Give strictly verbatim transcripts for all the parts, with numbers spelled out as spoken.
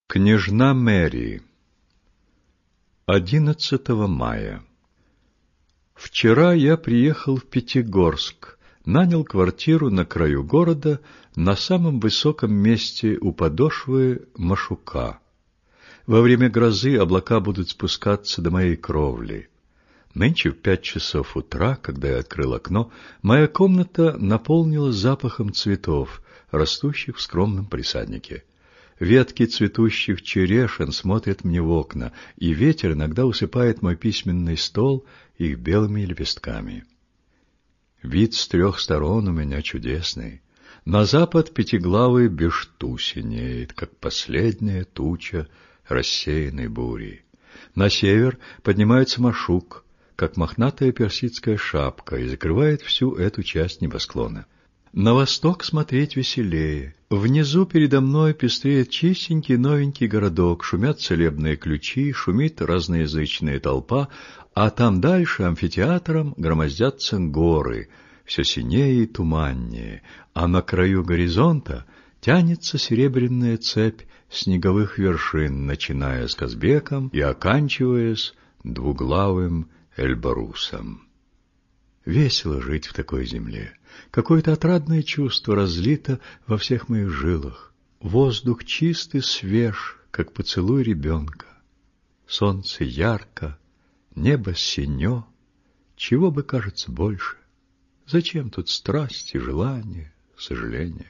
Княжна Мэри. одиннадцатого мая. Вчера я приехал в Пятигорск, нанял квартиру на краю города, на самом высоком месте у подошвы Машука. Во время грозы облака будут спускаться до моей кровли. Нынче в пять часов утра, когда я открыл окно, моя комната наполнилась запахом цветов, растущих в скромном присаднике. Ветки цветущих черешен смотрят мне в окна, и ветер иногда усыпает мой письменный стол их белыми лепестками. Вид с трех сторон у меня чудесный. На запад пятиглавый Бешту синеет, как последняя туча рассеянной бури. На север поднимается Машук, как мохнатая персидская шапка, и закрывает всю эту часть небосклона. На восток смотреть веселее. Внизу передо мной пестреет чистенький новенький городок, шумят целебные ключи, шумит разноязычная толпа, а там дальше амфитеатром громоздятся горы, все синее и туманнее, а на краю горизонта тянется серебряная цепь снеговых вершин, начиная с Казбеком и оканчиваясь двуглавым Эльбарусом. Весело жить в такой земле. Какое-то отрадное чувство разлито во всех моих жилах. Воздух чист и свеж, как поцелуй ребенка. Солнце ярко, небо синё. Чего бы, кажется, больше? Зачем тут страсть и желание, сожаление?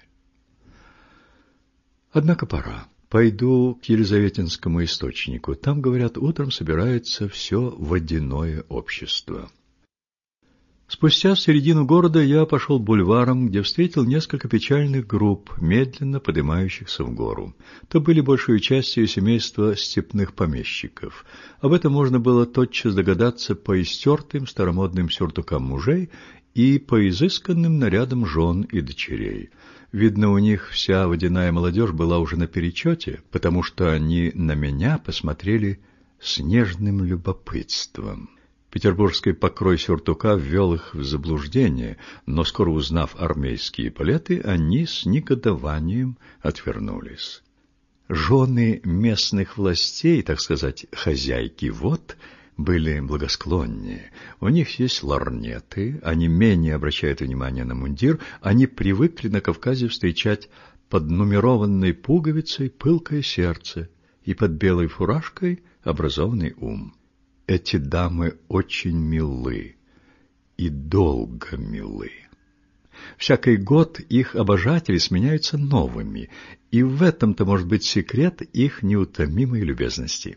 Однако пора. Пойду к Елизаветинскому источнику. Там, говорят, утром собирается все водяное общество. Спустя в середину города я пошел бульваром, где встретил несколько печальных групп, медленно поднимающихся в гору. То были большей частью семейства степных помещиков. Об этом можно было тотчас догадаться по истертым старомодным сюртукам мужей и по изысканным нарядам жен и дочерей. Видно, у них вся водяная молодежь была уже на перечете, потому что они на меня посмотрели с нежным любопытством. Петербургский покрой сюртука ввел их в заблуждение, но скоро узнав армейские эполеты, они с негодованием отвернулись. Жены местных властей, так сказать, хозяйки вод, были благосклоннее. У них есть лорнеты, они менее обращают внимание на мундир, они привыкли на Кавказе встречать под нумерованной пуговицей пылкое сердце и под белой фуражкой образованный ум. Эти дамы очень милы и долго милы. Всякий год их обожатели сменяются новыми, и в этом-то может быть секрет их неутомимой любезности.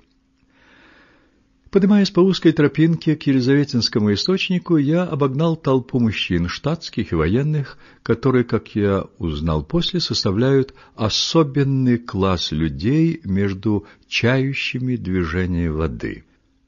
Поднимаясь по узкой тропинке к Елизаветинскому источнику, я обогнал толпу мужчин, штатских и военных, которые, как я узнал после, составляют особенный класс людей между чающими движение воды.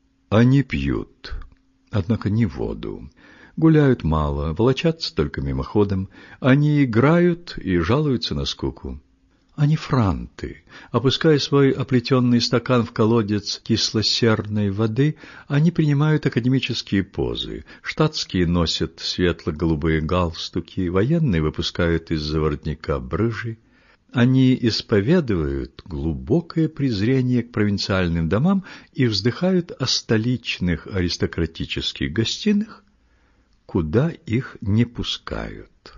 Они пьют, однако не воду, гуляют мало, волочатся только мимоходом, они играют и жалуются на скуку. Они франты. Опуская свой оплетенный стакан в колодец кислосерной воды, они принимают академические позы. Штатские носят светло-голубые галстуки, военные выпускают из-за воротника брыжи. Они исповедуют глубокое презрение к провинциальным домам и вздыхают о столичных аристократических гостиных, куда их не пускают.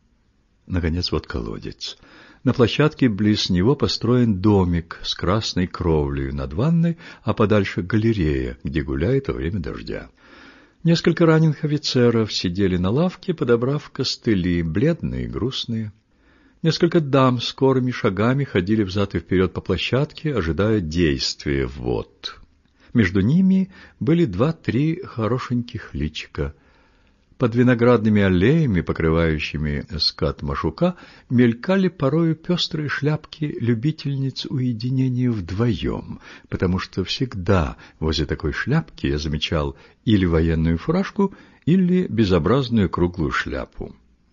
Наконец, вот колодец. На площадке близ него построен домик с красной кровлей над ванной, а подальше галерея, где гуляют во время дождя. Несколько раненых офицеров сидели на лавке, подобрав костыли, бледные и грустные. Несколько дам скорыми шагами ходили взад и вперед по площадке, ожидая действия вод. Между ними были два-три хорошеньких личика. Под виноградными аллеями, покрывающими скат Машука, мелькали порою пестрые шляпки любительниц уединения вдвоем, потому что всегда возле такой шляпки я замечал или военную фуражку, или безобразную круглую шляпу.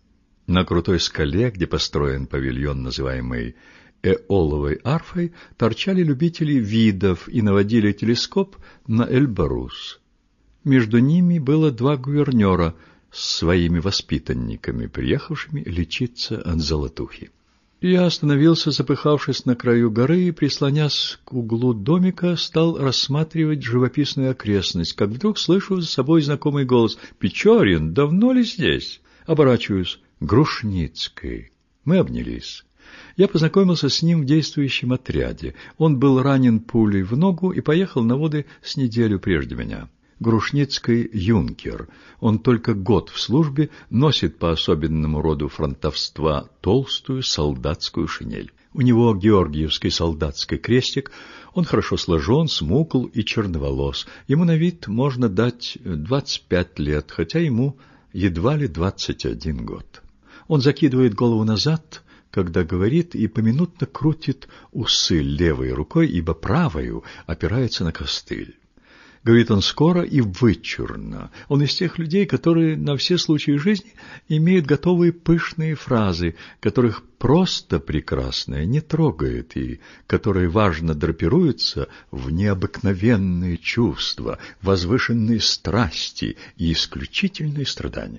На крутой скале, где построен павильон, называемый Эоловой арфой, торчали любители видов и наводили телескоп на Эльбарус. Между ними было два гувернера с своими воспитанниками, приехавшими лечиться от золотухи. Я остановился, запыхавшись на краю горы, и, прислонясь к углу домика, стал рассматривать живописную окрестность, как вдруг слышу за собой знакомый голос: «Печорин, давно ли здесь?» Оборачиваюсь. Грушницкий. Мы обнялись. Я познакомился с ним в действующем отряде. Он был ранен пулей в ногу и поехал на воды с неделю прежде меня. Грушницкий юнкер. Он только год в службе, носит по особенному роду фронтовства толстую солдатскую шинель. У него георгиевский солдатский крестик, он хорошо сложен, смукл и черноволос. Ему на вид можно дать двадцать пять лет, хотя ему едва ли двадцать один год. Он закидывает голову назад, когда говорит, и поминутно крутит усы левой рукой, ибо правою опирается на костыль. Говорит он скоро и вычурно. Он из тех людей, которые на все случаи жизни имеют готовые пышные фразы, которых просто прекрасное не трогает, и которые важно драпируются в необыкновенные чувства, возвышенные страсти и исключительные страдания.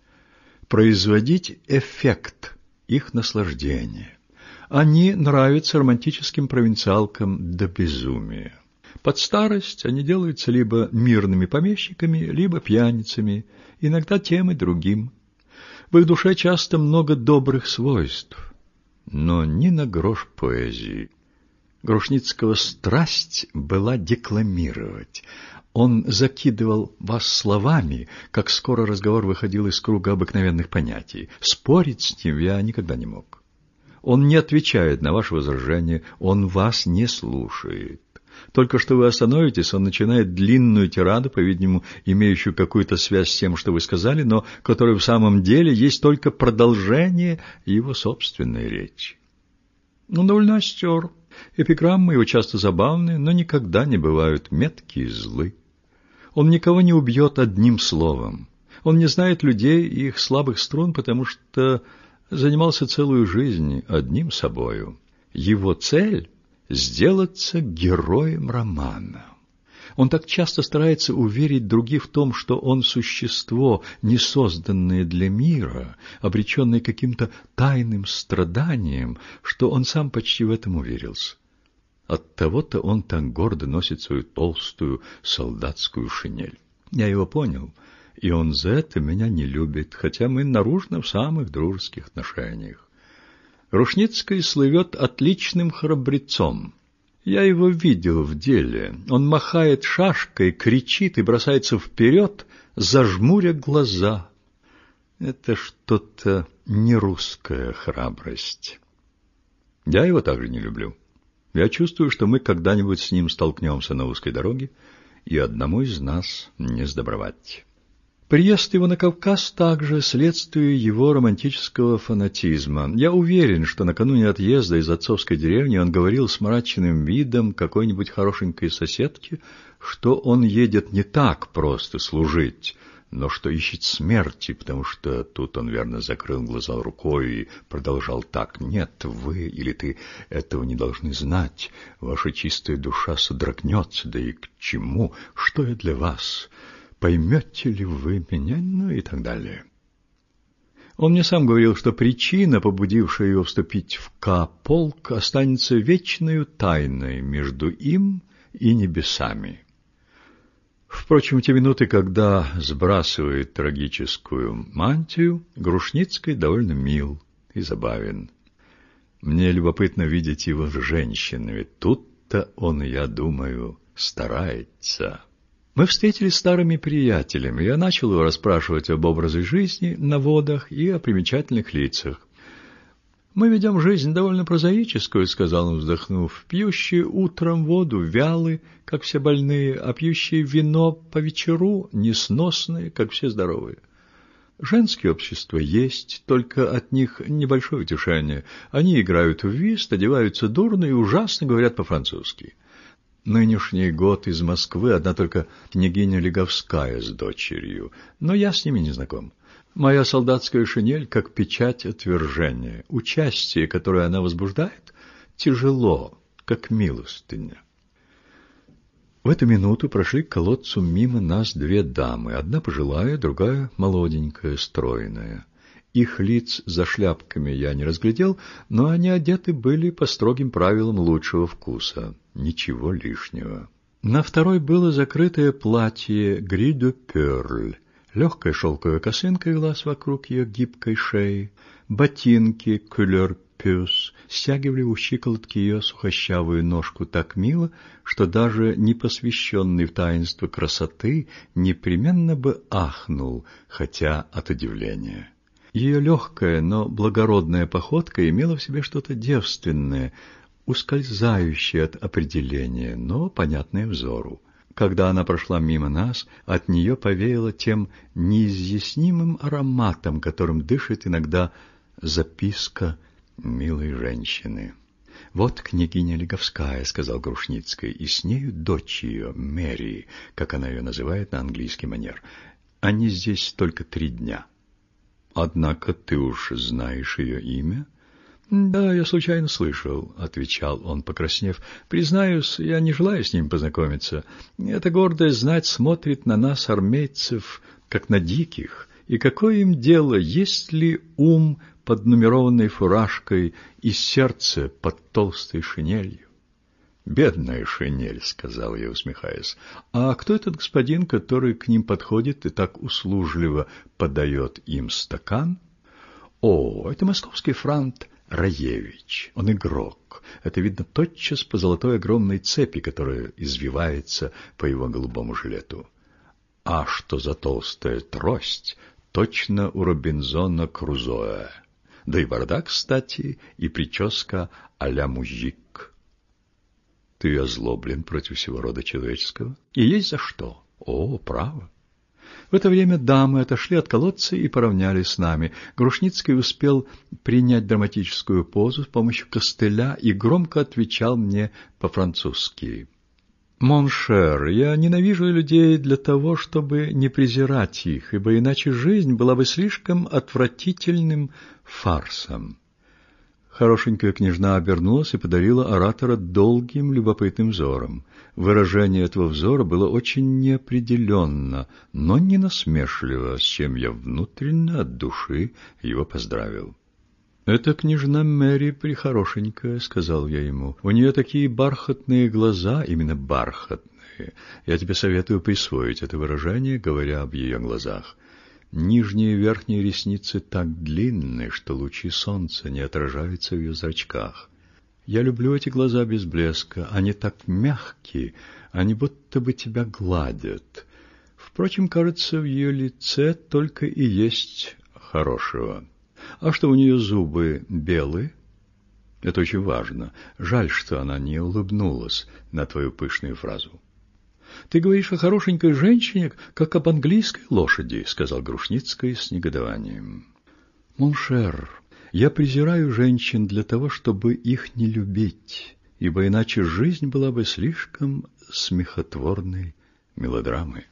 Производить эффект их наслаждения. Они нравятся романтическим провинциалкам до безумия. Под старость они делаются либо мирными помещиками, либо пьяницами, иногда тем и другим. В их душе часто много добрых свойств, но ни на грош поэзии. Грушницкого страсть была декламировать. Он закидывал вас словами, как скоро разговор выходил из круга обыкновенных понятий. Спорить с ним я никогда не мог. Он не отвечает на ваши возражения, он вас не слушает. Только что вы остановитесь, он начинает длинную тираду, по-видимому, имеющую какую-то связь с тем, что вы сказали, но которая в самом деле есть только продолжение его собственной речи. Он довольно остер. Эпиграммы его часто забавные, но никогда не бывают меткие и злы. Он никого не убьет одним словом. Он не знает людей и их слабых струн, потому что занимался целую жизнь одним собою. Его цель — сделаться героем романа. Он так часто старается уверить других в том, что он существо, не созданное для мира, обреченное каким-то тайным страданием, что он сам почти в этом уверился. Оттого-то он так гордо носит свою толстую солдатскую шинель. Я его понял, и он за это меня не любит, хотя мы наружно в самых дружеских отношениях. Грушницкий слывет отличным храбрецом. Я его видел в деле. Он махает шашкой, кричит и бросается вперед, зажмуря глаза. Это что-то нерусская храбрость. Я его также не люблю. Я чувствую, что мы когда-нибудь с ним столкнемся на узкой дороге, и одному из нас не сдобровать. Приезд его на Кавказ также следствие его романтического фанатизма. Я уверен, что накануне отъезда из отцовской деревни он говорил с мрачным видом какой-нибудь хорошенькой соседке, что он едет не так просто служить, но что ищет смерти, потому что тут он верно закрыл глаза рукой и продолжал так: «Нет, вы или ты этого не должны знать. Ваша чистая душа содрогнется, да и к чему? Что я для вас? Поймете ли вы меня?» Ну и так далее. Он мне сам говорил, что причина, побудившая его вступить в К-полк, останется вечною тайной между им и небесами. Впрочем, в те минуты, когда сбрасывает трагическую мантию, Грушницкий довольно мил и забавен. Мне любопытно видеть его с женщинами. Тут-то он, я думаю, старается. Мы встретились старыми приятелями. Я начал его расспрашивать об образе жизни на водах и о примечательных лицах. «Мы ведем жизнь довольно прозаическую», — сказал он, вздохнув. «Пьющие утром воду вялы, как все больные, а пьющие вино по вечеру несносные, как все здоровые. Женские общества есть, только от них небольшое утешение. Они играют в вист, одеваются дурно и ужасно говорят по-французски. Нынешний год из Москвы одна только княгиня Леговская с дочерью, но я с ними не знаком. Моя солдатская шинель как печать отвержения. Участие, которое она возбуждает, тяжело, как милостыня». В эту минуту прошли к колодцу мимо нас две дамы, одна пожилая, другая молоденькая, стройная. Их лиц за шляпками я не разглядел, но они одеты были по строгим правилам лучшего вкуса. Ничего лишнего. На второй было закрытое платье гри де перль, легкая шелковая косынка велась вокруг ее гибкой шеи, ботинки кулер пюс стягивали у щиколотки ее сухощавую ножку так мило, что даже непосвященный в таинство красоты непременно бы ахнул, хотя от удивления. Ее легкая, но благородная походка имела в себе что-то девственное, ускользающее от определения, но понятное взору. Когда она прошла мимо нас, от нее повеяло тем неизъяснимым ароматом, которым дышит иногда записка милой женщины. «Вот княгиня Лиговская», — сказал Грушницкий, — «и с нею дочь ее, Мэри, как она ее называет на английский манер. Они здесь только три дня». «Однако ты уж знаешь ее имя?» «Да, я случайно слышал», — отвечал он, покраснев. «Признаюсь, я не желаю с ним познакомиться. Эта гордая знать смотрит на нас, армейцев, как на диких. И какое им дело, есть ли ум под нумерованной фуражкой и сердце под толстой шинелью?» «Бедная шинель», — сказал я, усмехаясь. «А кто этот господин, который к ним подходит и так услужливо подает им стакан?» «О, это московский франт Раевич. Он игрок. Это видно тотчас по золотой огромной цепи, которая извивается по его голубому жилету. А что за толстая трость, точно у Робинзона Крузоя. Да и борода, кстати, и прическа а-ля мужик». «Ты озлоблен против всего рода человеческого?» «И есть за что». «О, право». В это время дамы отошли от колодца и поравнялись с нами. Грушницкий успел принять драматическую позу с помощью костыля и громко отвечал мне по-французски. «Мон шер, я ненавижу людей для того, чтобы не презирать их, ибо иначе жизнь была бы слишком отвратительным фарсом». Хорошенькая княжна обернулась и подарила оратора долгим любопытным взором. Выражение этого взора было очень неопределенно, но не насмешливо, с чем я внутренне от души его поздравил. «Это княжна Мэри прихорошенькая», — сказал я ему. «У нее такие бархатные глаза, именно бархатные. Я тебе советую присвоить это выражение, говоря об ее глазах. Нижние и верхние ресницы так длинны, что лучи солнца не отражаются в ее зрачках. Я люблю эти глаза без блеска, они так мягкие, они будто бы тебя гладят. Впрочем, кажется, в ее лице только и есть хорошего. А что у нее зубы белые? Это очень важно. Жаль, что она не улыбнулась на твою пышную фразу». «Ты говоришь о хорошенькой женщине, как об английской лошади», — сказал Грушницкий с негодованием. «Мон шер, я презираю женщин для того, чтобы их не любить, ибо иначе жизнь была бы слишком смехотворной мелодрамой».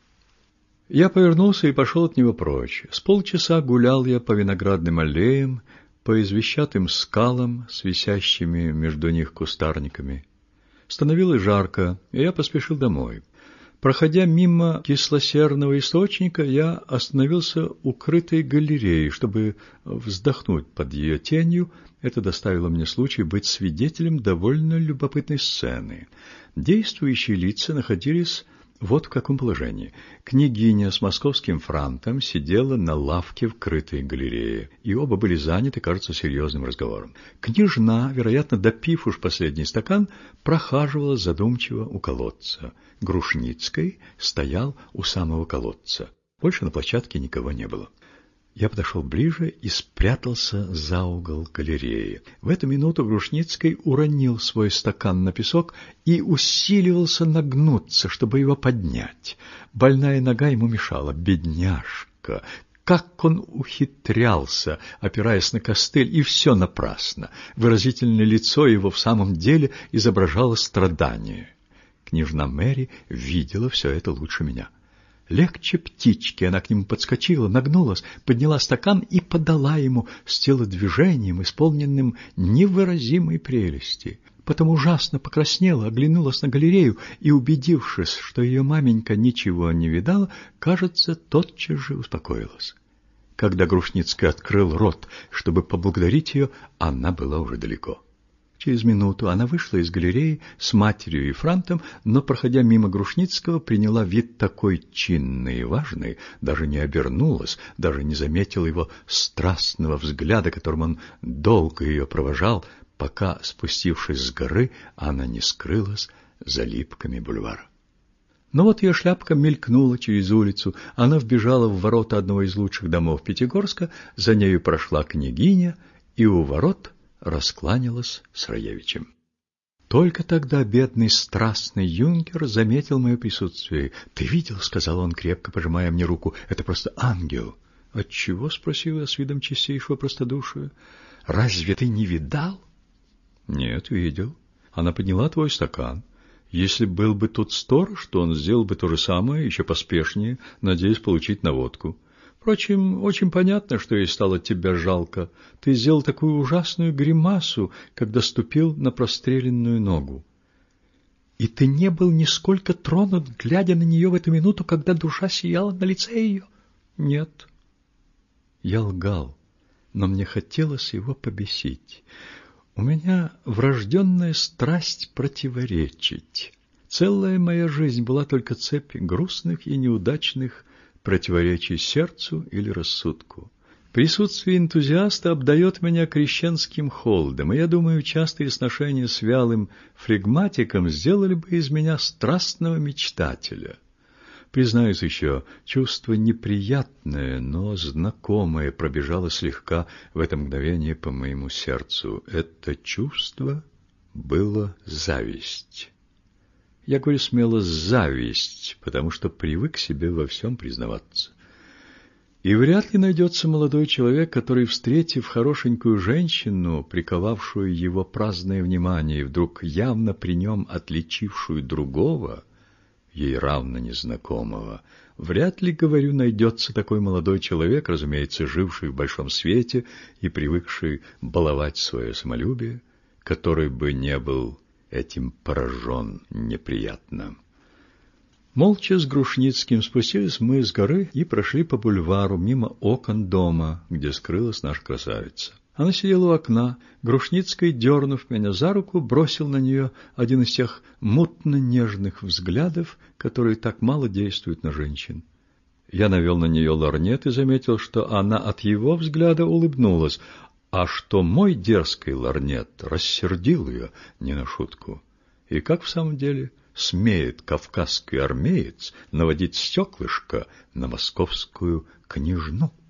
Я повернулся и пошел от него прочь. С полчаса гулял я по виноградным аллеям, по извещатым скалам с висящими между них кустарниками. Становилось жарко, и я поспешил домой. Проходя мимо кислосерного источника, я остановился у крытой галереи, чтобы вздохнуть под ее тенью. Это доставило мне случай быть свидетелем довольно любопытной сцены. Действующие лица находились вот в каком положении. Княгиня с московским франтом сидела на лавке в крытой галерее, и оба были заняты, кажется, серьезным разговором. Княжна, вероятно, допив уж последний стакан, прохаживала задумчиво у колодца. Грушницкий стоял у самого колодца. Больше на площадке никого не было. Я подошел ближе и спрятался за угол галереи. В эту минуту Грушницкий уронил свой стакан на песок и усиливался нагнуться, чтобы его поднять. Больная нога ему мешала. Бедняжка! Как он ухитрялся, опираясь на костыль, и все напрасно. Выразительное лицо его в самом деле изображало страдание. Княжна Мэри видела все это лучше меня. Легче птички она к нему подскочила, нагнулась, подняла стакан и подала ему с телодвижением, исполненным невыразимой прелести. Потом ужасно покраснела, оглянулась на галерею и, убедившись, что ее маменька ничего не видала, кажется, тотчас же успокоилась. Когда Грушницкий открыл рот, чтобы поблагодарить ее, она была уже далеко. Через минуту она вышла из галереи с матерью и франтом, но, проходя мимо Грушницкого, приняла вид такой чинный и важный, даже не обернулась, даже не заметила его страстного взгляда, которым он долго ее провожал, пока, спустившись с горы, она не скрылась за липками бульвара. Но вот ее шляпка мелькнула через улицу, она вбежала в ворота одного из лучших домов Пятигорска, за нею прошла княгиня, и у ворот раскланялась с Раевичем. Только тогда бедный страстный юнкер заметил мое присутствие. «Ты видел?» — сказал он, крепко пожимая мне руку. «Это просто ангел». «Отчего?» — спросил я с видом чистейшего простодушия. «Разве ты не видал?» «Нет, видел. Она подняла твой стакан. Если был бы тут сторож, то он сделал бы то же самое, еще поспешнее, надеясь получить наводку. Впрочем, очень понятно, что ей стало тебя жалко. Ты сделал такую ужасную гримасу, когда ступил на простреленную ногу. И ты не был нисколько тронут, глядя на нее в эту минуту, когда душа сияла на лице ее? Нет. Я лгал, но мне хотелось его побесить. У меня врожденная страсть противоречить. Целая моя жизнь была только цепь грустных и неудачных противоречий сердцу или рассудку. Присутствие энтузиаста обдает меня крещенским холодом, и я думаю, частые сношения с вялым флегматиком сделали бы из меня страстного мечтателя. Признаюсь еще, чувство неприятное, но знакомое пробежало слегка в это мгновение по моему сердцу. Это чувство было зависть. Я говорю смело «зависть», потому что привык себе во всем признаваться. И вряд ли найдется молодой человек, который, встретив хорошенькую женщину, приковавшую его праздное внимание, и вдруг явно при нем отличившую другого, ей равно незнакомого, вряд ли, говорю, найдется такой молодой человек, разумеется, живший в большом свете и привыкший баловать свое самолюбие, который бы не был этим поражен неприятно. Молча с Грушницким спустились мы с горы и прошли по бульвару мимо окон дома, где скрылась наша красавица. Она сидела у окна. Грушницкий, дернув меня за руку, бросил на нее один из тех мутно-нежных взглядов, которые так мало действуют на женщин. Я навел на нее лорнет и заметил, что она от его взгляда улыбнулась, а что мой дерзкий лорнет рассердил ее не на шутку. И как в самом деле смеет кавказский армеец наводить стеклышко на московскую княжну?